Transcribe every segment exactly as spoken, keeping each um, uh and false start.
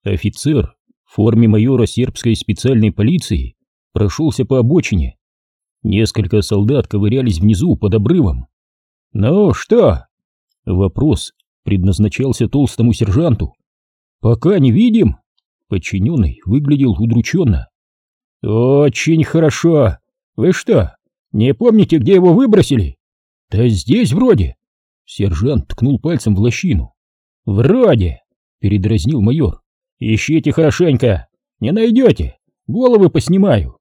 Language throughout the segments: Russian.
Офицер в форме майора сербской специальной полиции прошелся по обочине. Несколько солдат ковырялись внизу под обрывом. «Ну что?» Вопрос предназначался толстому сержанту. «Пока не видим». Подчиненный выглядел удрученно. «Очень хорошо. Вы что, не помните, где его выбросили?» «Да здесь вроде». Сержант ткнул пальцем в лощину. «Вроде», — передразнил майор. «Ищите хорошенько. Не найдете, головы поснимаю».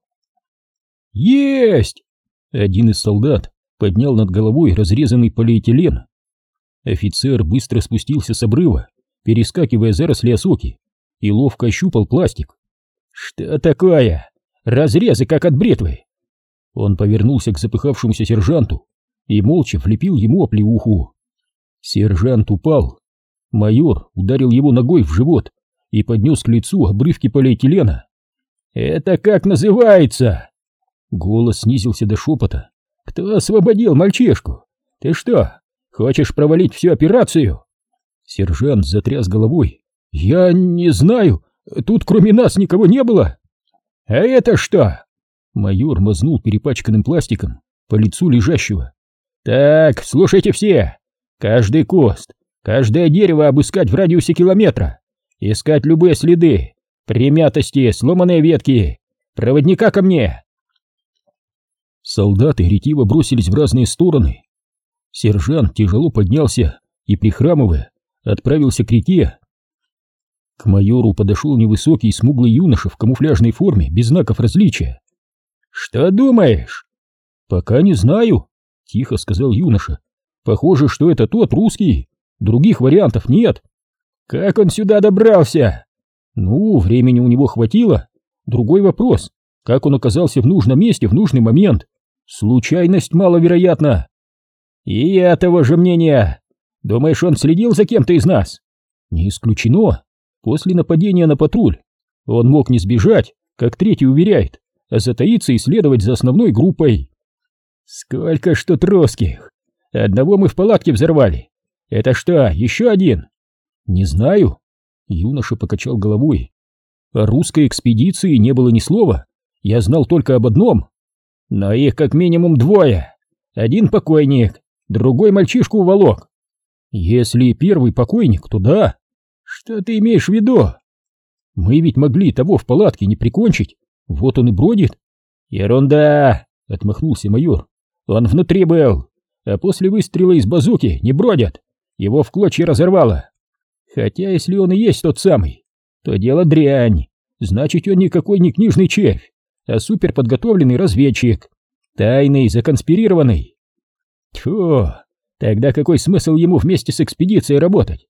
«Есть!» Один из солдат поднял над головой разрезанный полиэтилен. Офицер быстро спустился с обрыва, перескакивая заросли осоки, и ловко ощупал пластик. «Что такое? Разрезы, как от бритвы!» Он повернулся к запыхавшемуся сержанту и молча влепил ему оплеуху. Сержант упал. Майор ударил его ногой в живот и поднес к лицу обрывки полиэтилена. «Это как называется?» Голос снизился до шепота. «Кто освободил мальчишку? Ты что, хочешь провалить всю операцию?» Сержант затряс головой. «Я не знаю, тут кроме нас никого не было». «А это что?» Майор мазнул перепачканным пластиком по лицу лежащего. «Так, слушайте все. Каждый куст, каждое дерево обыскать в радиусе километра. Искать любые следы, примятости, сломанные ветки. Проводника ко мне!» Солдаты ретиво бросились в разные стороны. Сержант тяжело поднялся и, прихрамывая, отправился к реке. К майору подошел невысокий смуглый юноша в камуфляжной форме, без знаков различия. «Что думаешь?» «Пока не знаю», — тихо сказал юноша. «Похоже, что это тот русский. Других вариантов нет». «Как он сюда добрался?» «Ну, времени у него хватило. Другой вопрос, как он оказался в нужном месте в нужный момент. Случайность маловероятна». «И я того же мнения. Думаешь, он следил за кем-то из нас?» «Не исключено. После нападения на патруль он мог не сбежать, как третий уверяет, а затаиться и следовать за основной группой». «Сколько ж тут русских? Одного мы в палатке взорвали. Это что, еще один?» «Не знаю». Юноша покачал головой. О русской экспедиции не было ни слова. Я знал только об одном. «Но их как минимум двое. Один покойник, другой мальчишку уволок». «Если первый покойник, то да». «Что ты имеешь в виду?» «Мы ведь могли того в палатке не прикончить. Вот он и бродит». «Ерунда!» — отмахнулся майор. «Он внутри был, а после выстрела из базуки не бродят. Его в клочья разорвало. Хотя если он и есть тот самый, то дело дрянь. Значит, он никакой не книжный червь, а суперподготовленный разведчик. Тайный, законспирированный. Тьфу, тогда какой смысл ему вместе с экспедицией работать?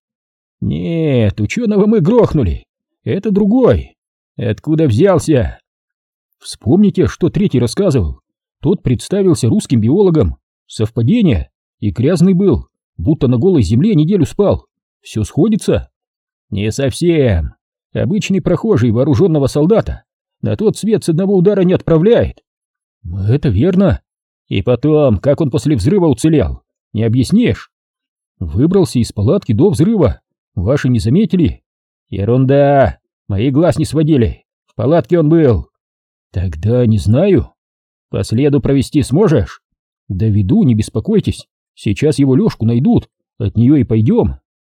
Нет, ученого мы грохнули. Это другой. Откуда взялся?» «Вспомните, что третий рассказывал. Тот представился русским биологом. Совпадение. И грязный был, будто на голой земле неделю спал. Все сходится?» «Не совсем. Обычный прохожий вооруженного солдата на тот свет с одного удара не отправляет». «Это верно. И потом, как он после взрыва уцелел, не объяснишь?» «Выбрался из палатки до взрыва. Ваши не заметили?» «Ерунда. Мои глаз не сводили. В палатке он был». «Тогда не знаю». «По следу провести сможешь?» «Доведу, не беспокойтесь. Сейчас его Лёшку найдут. От нее и пойдем».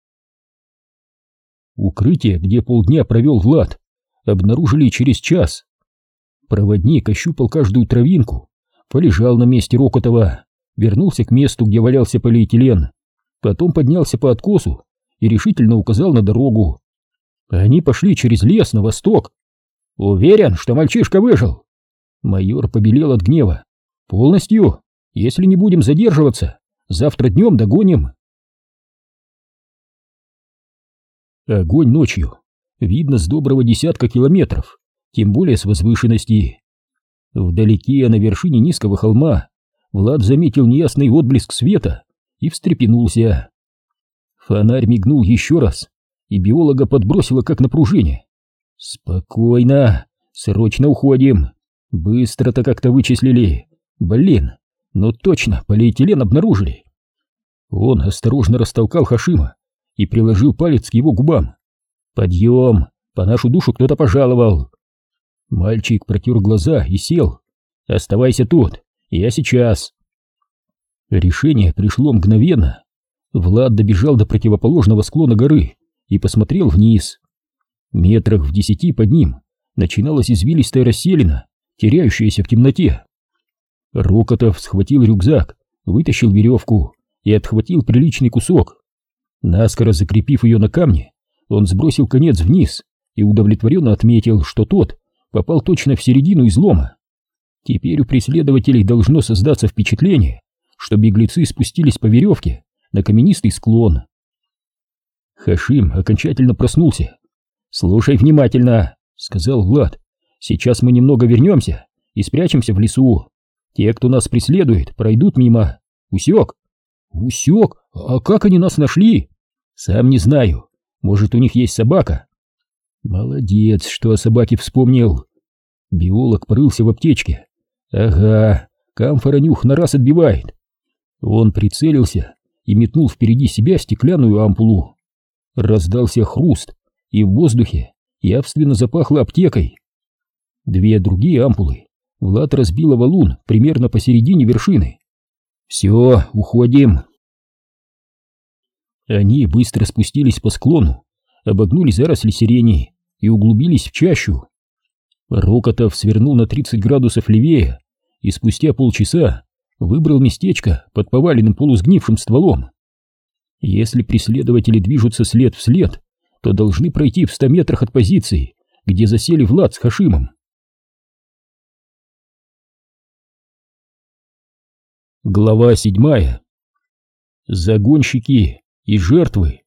Укрытие, где полдня провел Влад, обнаружили через час. Проводник ощупал каждую травинку, полежал на месте Рокотова, вернулся к месту, где валялся полиэтилен, потом поднялся по откосу и решительно указал на дорогу. Они пошли через лес на восток. «Уверен, что мальчишка выжил?» Майор побелел от гнева. «Полностью. Если не будем задерживаться, завтра днем догоним». Огонь ночью видно с доброго десятка километров, тем более с возвышенности. Вдалеке, на вершине низкого холма, Влад заметил неясный отблеск света и встрепенулся. Фонарь мигнул еще раз, и биолога подбросило как на пружине. «Спокойно, срочно уходим. Быстро-то как-то вычислили. Блин, ну точно, полиэтилен обнаружили». Он осторожно растолкал Хашима и приложил палец к его губам. «Подъем, по нашу душу кто-то пожаловал. Мальчик протер глаза и сел. Оставайся тут, я сейчас. Решение пришло мгновенно. Влад добежал до противоположного склона горы и посмотрел вниз. Метрах в десяти под ним начиналась извилистая расселина, теряющаяся в темноте. Рокотов схватил рюкзак, вытащил веревку и отхватил приличный кусок. Наскоро закрепив ее на камне, он сбросил конец вниз и удовлетворенно отметил, что тот попал точно в середину излома. Теперь у преследователей должно создаться впечатление, что беглецы спустились по веревке на каменистый склон. Хашим окончательно проснулся. «Слушай внимательно», — сказал Влад. «Сейчас мы немного вернемся и спрячемся в лесу. Те, кто нас преследует, пройдут мимо. Усек?» «Усек? А как они нас нашли?» «Сам не знаю. Может, у них есть собака?» «Молодец, что о собаке вспомнил». Биолог порылся в аптечке. «Ага, камфора нюх на раз отбивает». Он прицелился и метнул впереди себя стеклянную ампулу. Раздался хруст, и в воздухе явственно запахло аптекой. Две другие ампулы Влад разбил о валун примерно посередине вершины. «Все, уходим». Они быстро спустились по склону, обогнули заросли сирени и углубились в чащу. Рокотов свернул на тридцать градусов левее и спустя полчаса выбрал местечко под поваленным полусгнившим стволом. Если преследователи движутся след в след, то должны пройти в ста метрах от позиции, где засели Влад с Хашимом. Глава седьмая. Загонщики и жертвы.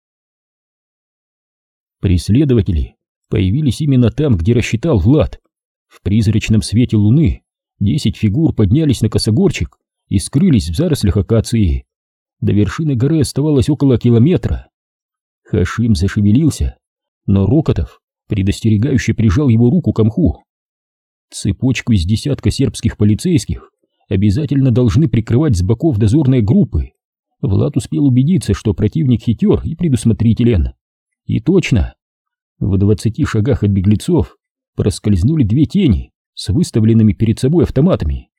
Преследователи появились именно там, где рассчитал Влад. В призрачном свете луны десять фигур поднялись на косогорчик и скрылись в зарослях акации. До вершины горы оставалось около километра. Хашим зашевелился, но Рокотов предостерегающе прижал его руку к мху. Цепочку из десятка сербских полицейских обязательно должны прикрывать с боков дозорные группы. Влад успел убедиться, что противник хитер и предусмотрителен. И точно, в двадцати шагах от беглецов проскользнули две тени с выставленными перед собой автоматами.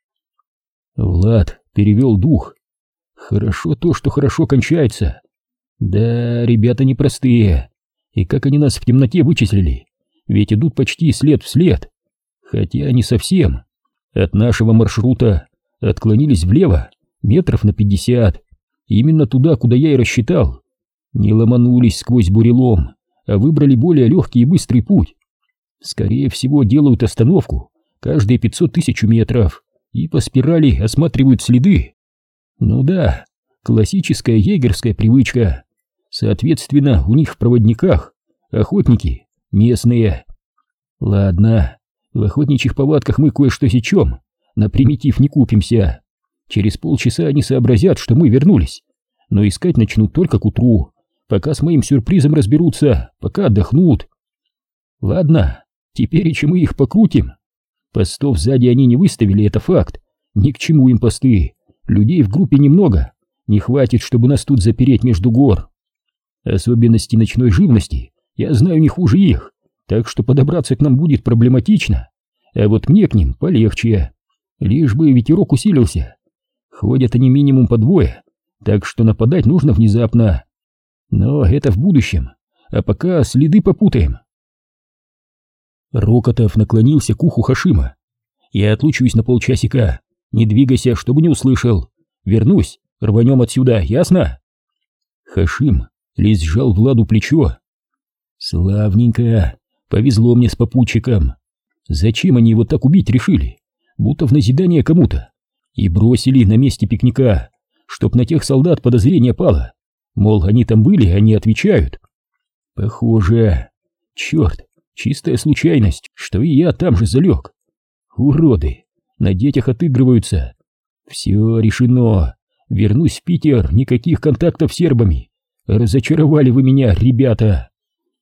Влад перевел дух. Хорошо то, что хорошо кончается. Да, ребята непростые. И как они нас в темноте вычислили? Ведь идут почти след в след. Хотя не совсем. От нашего маршрута отклонились влево метров на пятьдесят. Именно туда, куда я и рассчитал. Не ломанулись сквозь бурелом, а выбрали более легкий и быстрый путь. Скорее всего, делают остановку каждые пятьсот тысяч метров и по спирали осматривают следы. Ну да, классическая егерская привычка. Соответственно, у них в проводниках охотники местные. Ладно, в охотничьих повадках мы кое-что сечем, на примитив не купимся. Через полчаса они сообразят, что мы вернулись, но искать начнут только к утру, пока с моим сюрпризом разберутся, пока отдохнут. Ладно, теперь и мы их покрутим. Постов сзади они не выставили, это факт. Ни к чему им посты. Людей в группе немного. Не хватит, чтобы нас тут запереть между гор. Особенности ночной живности я знаю не хуже их, так что подобраться к нам будет проблематично. А вот мне к ним полегче. Лишь бы ветерок усилился. Ходят они минимум по двое, так что нападать нужно внезапно. Но это в будущем, а пока следы попутаем. Рокотов наклонился к уху Хашима. Я отлучусь на полчасика. Не двигайся, чтобы не услышал. Вернусь, рванем отсюда, ясно? Хашим лишь сжал Владу плечо. Славненько, повезло мне с попутчиком. Зачем они его так убить решили? Будто в назидание кому-то. И бросили на месте пикника, чтоб на тех солдат подозрение пало. Мол, они там были, они отвечают. Похоже. Черт, чистая случайность, что и я там же залег. Уроды, на детях отыгрываются. Все решено. Вернусь в Питер, никаких контактов с сербами. Разочаровали вы меня, ребята.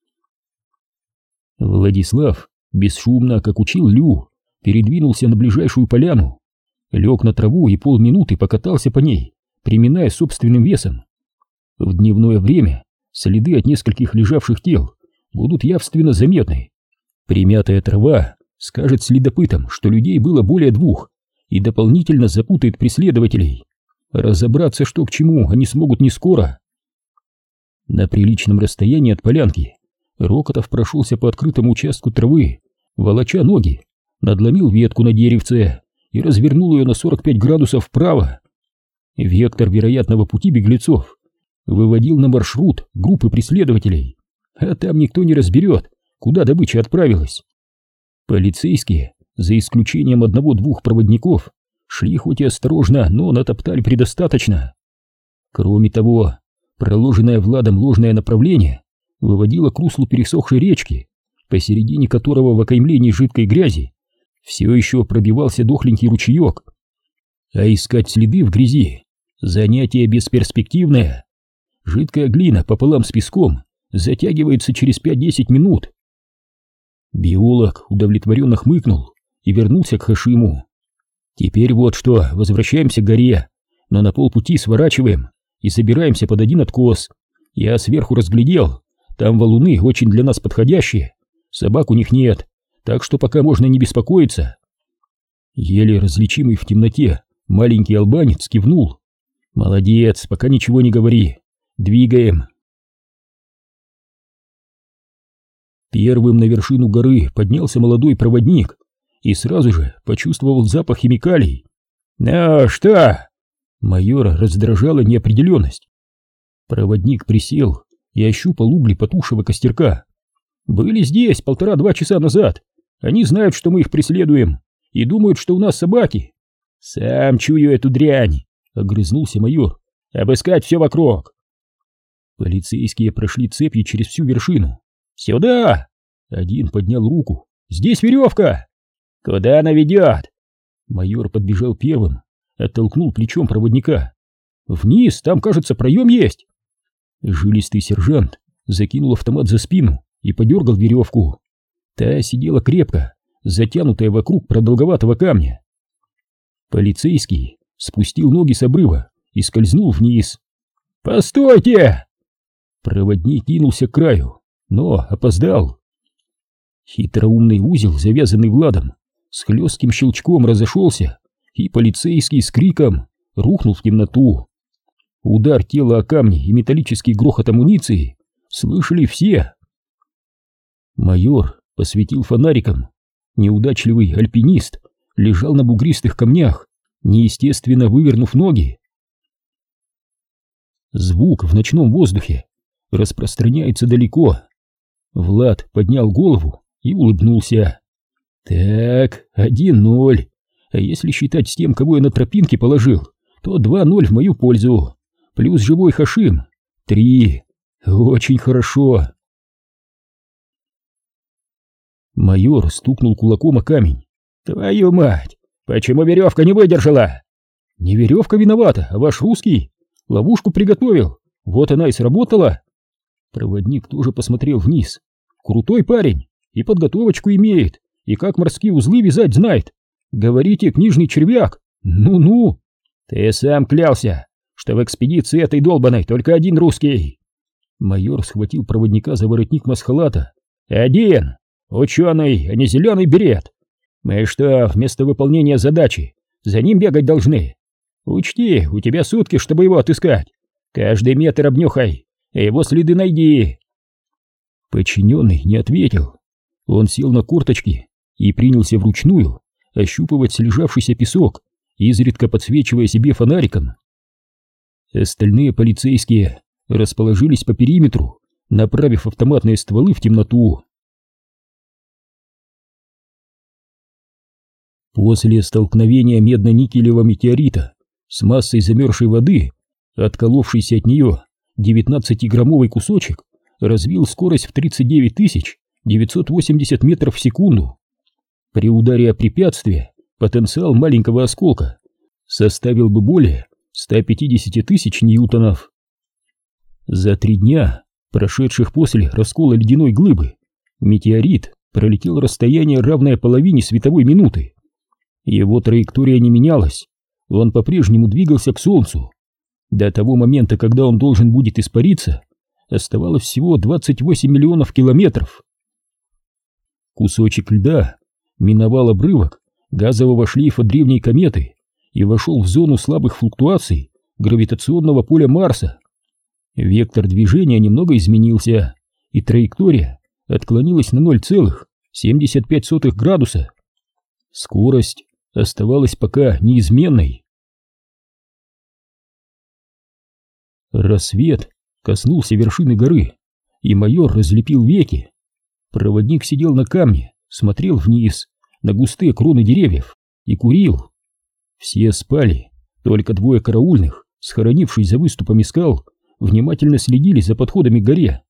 Владислав бесшумно, как учил Лю, передвинулся на ближайшую поляну. Лег на траву и полминуты покатался по ней, приминая собственным весом. В дневное время следы от нескольких лежавших тел будут явственно заметны. Примятая трава скажет следопытам, что людей было более двух, и дополнительно запутает преследователей. Разобраться, что к чему, они смогут не скоро. На приличном расстоянии от полянки Рокотов прошелся по открытому участку травы, волоча ноги, надломил ветку на деревце и развернул ее на сорок пять градусов вправо. Вектор вероятного пути беглецов выводил на маршрут группы преследователей, а там никто не разберет, куда добыча отправилась. Полицейские, за исключением одного-двух проводников, шли хоть и осторожно, но натоптали предостаточно. Кроме того, проложенное Владом ложное направление выводило к руслу пересохшей речки, посередине которого в окаймлении жидкой грязи все еще пробивался дохленький ручеек. А искать следы в грязи — занятие бесперспективное. Жидкая глина пополам с песком затягивается через пять-десять минут. Биолог удовлетворенно хмыкнул и вернулся к Хашиму. Теперь вот что, возвращаемся к горе, но на полпути сворачиваем и собираемся под один откос. Я сверху разглядел, там валуны очень для нас подходящие, собак у них нет, так что пока можно не беспокоиться. Еле различимый в темноте маленький албанец кивнул. Молодец, пока ничего не говори. Двигаем. Первым на вершину горы поднялся молодой проводник и сразу же почувствовал запах химикалий. «Ну что?» Майора раздражала неопределенность. Проводник присел и ощупал угли потухшего костерка. «Были здесь полтора-два часа назад. Они знают, что мы их преследуем, и думают, что у нас собаки». «Сам чую эту дрянь», — огрызнулся майор. «Обыскать все вокруг». Полицейские прошли цепью через всю вершину. «Сюда!» — один поднял руку. «Здесь веревка!» «Куда она ведет?» Майор подбежал первым, оттолкнул плечом проводника. «Вниз, там, кажется, проем есть!» Жилистый сержант закинул автомат за спину и подергал веревку. Та сидела крепко, затянутая вокруг продолговатого камня. Полицейский спустил ноги с обрыва и скользнул вниз. «Постойте!» Проводник кинулся к краю, но опоздал. Хитроумный узел, завязанный Владом, с хлестким щелчком разошелся, и полицейский с криком рухнул в темноту. Удар тела о камни и металлический грохот амуниции слышали все. Майор посветил фонариком. Неудачливый альпинист лежал на бугристых камнях, неестественно вывернув ноги. Звук в ночном воздухе распространяется далеко. Влад поднял голову и улыбнулся. Так, один ноль. А если считать с тем, кого я на тропинке положил, то два ноль в мою пользу. Плюс живой Хашим. Три. Очень хорошо. Майор стукнул кулаком о камень. Твою мать! Почему веревка не выдержала? Не веревка виновата, а ваш русский. Ловушку приготовил. Вот она и сработала. Проводник тоже посмотрел вниз. Крутой парень. И подготовочку имеет. И как морские узлы вязать знает. Говорите, книжный червяк. Ну-ну. Ты сам клялся, что в экспедиции этой долбаной только один русский. Майор схватил проводника за воротник масхалата. Один. Ученый, а не зеленый берет. Мы что, вместо выполнения задачи за ним бегать должны? Учти, у тебя сутки, чтобы его отыскать. Каждый метр обнюхай, а его следы найди. Подчиненный не ответил. Он сел на корточки и принялся вручную ощупывать слежавшийся песок, изредка подсвечивая себе фонариком. Остальные полицейские расположились по периметру, направив автоматные стволы в темноту. После столкновения медно-никелевого метеорита с массой замерзшей воды, отколовшийся от нее девятнадцатиграммовый кусочек развил скорость в тридцать девять тысяч девятьсот восемьдесят метров в секунду. При ударе о препятствие потенциал маленького осколка составил бы более ста пятидесяти тысяч ньютонов. За три дня, прошедших после раскола ледяной глыбы, метеорит пролетел расстояние, равное половине световой минуты. Его траектория не менялась, он по-прежнему двигался к Солнцу. До того момента, когда он должен будет испариться, оставалось всего двадцать восемь миллионов километров. Кусочек льда миновал обрывок газового шлейфа древней кометы и вошел в зону слабых флуктуаций гравитационного поля Марса. Вектор движения немного изменился, и траектория отклонилась на ноль целых семьдесят пять сотых градуса. Скорость оставалась пока неизменной. Рассвет коснулся вершины горы, и майор разлепил веки. Проводник сидел на камне, смотрел вниз на густые кроны деревьев и курил. Все спали, только двое караульных, схоронившись за выступами скал, внимательно следили за подходами к горе.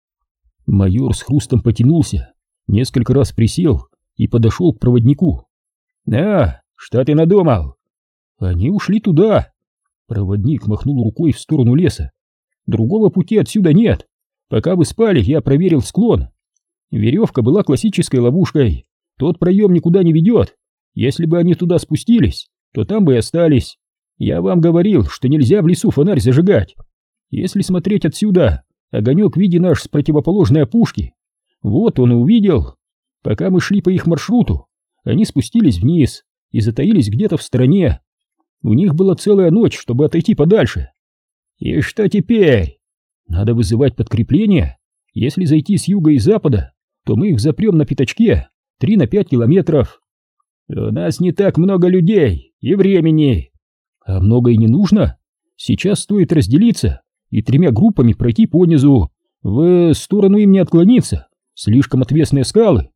Майор с хрустом потянулся, несколько раз присел и подошел к проводнику. «А, что ты надумал?» «Они ушли туда». Проводник махнул рукой в сторону леса. «Другого пути отсюда нет. Пока вы спали, я проверил склон. Веревка была классической ловушкой. Тот проем никуда не ведет. Если бы они туда спустились, то там бы и остались. Я вам говорил, что нельзя в лесу фонарь зажигать. Если смотреть отсюда, огонек виден аж с противоположной опушки. Вот он и увидел. Пока мы шли по их маршруту, они спустились вниз и затаились где-то в стороне. У них была целая ночь, чтобы отойти подальше. И что теперь? Надо вызывать подкрепление. Если зайти с юга и запада, то мы их запрем на пятачке три на пять километров. У нас не так много людей и времени. А много и не нужно. Сейчас стоит разделиться и тремя группами пройти по низу. В сторону им не отклониться. Слишком отвесные скалы.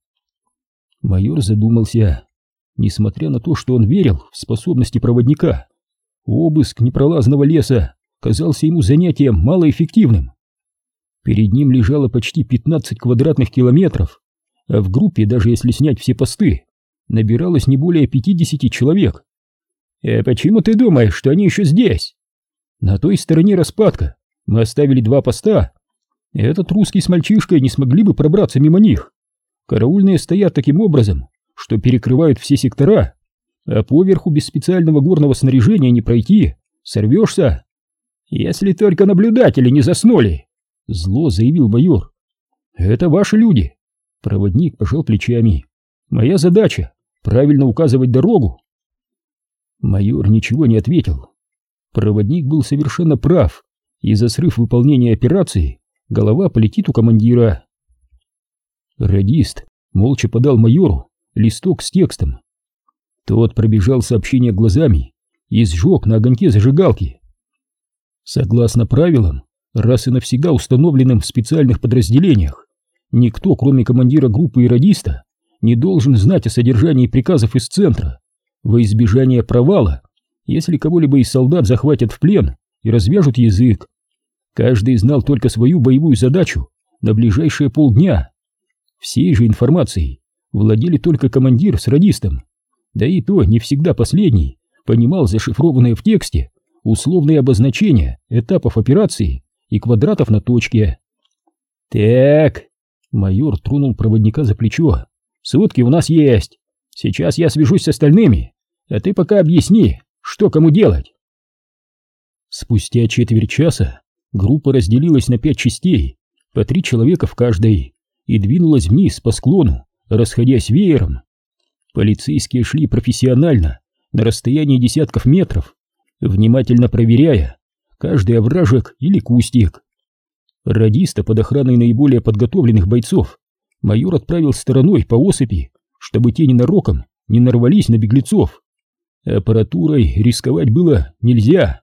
Майор задумался. Несмотря на то, что он верил в способности проводника, обыск непролазного леса казался ему занятием малоэффективным. Перед ним лежало почти пятнадцать квадратных километров, а в группе, даже если снять все посты, набиралось не более пятидесяти человек. «Э, почему ты думаешь, что они еще здесь?» «На той стороне распадка мы оставили два поста. Этот русский с мальчишкой не смогли бы пробраться мимо них. Караульные стоят таким образом, что перекрывают все сектора, а поверху без специального горного снаряжения не пройти, сорвешься. Если только наблюдатели не заснули», — зло заявил майор. «Это ваши люди». Проводник пожал плечами. «Моя задача — правильно указывать дорогу». Майор ничего не ответил. Проводник был совершенно прав, и за срыв выполнения операции голова полетит у командира. Радист молча подал майору листок с текстом. Тот пробежал сообщение глазами и сжег на огоньке зажигалки. Согласно правилам, раз и навсегда установленным в специальных подразделениях, никто, кроме командира группы и радиста, не должен знать о содержании приказов из центра, во избежание провала, если кого-либо из солдат захватят в плен и развяжут язык. Каждый знал только свою боевую задачу на ближайшие полдня. Всей же информацией владели только командир с радистом, да и то не всегда последний понимал зашифрованные в тексте условные обозначения этапов операции и квадратов на точке. «Так», — майор тронул проводника за плечо, — «сутки у нас есть. Сейчас я свяжусь с остальными, а ты пока объясни, что кому делать». Спустя четверть часа группа разделилась на пять частей, по три человека в каждой, и двинулась вниз по склону, расходясь веером. Полицейские шли профессионально, на расстоянии десятков метров, внимательно проверяя каждый овражек или кустик. Радиста под охраной наиболее подготовленных бойцов майор отправил стороной по осыпи, чтобы те ненароком не нарвались на беглецов. Аппаратурой рисковать было нельзя.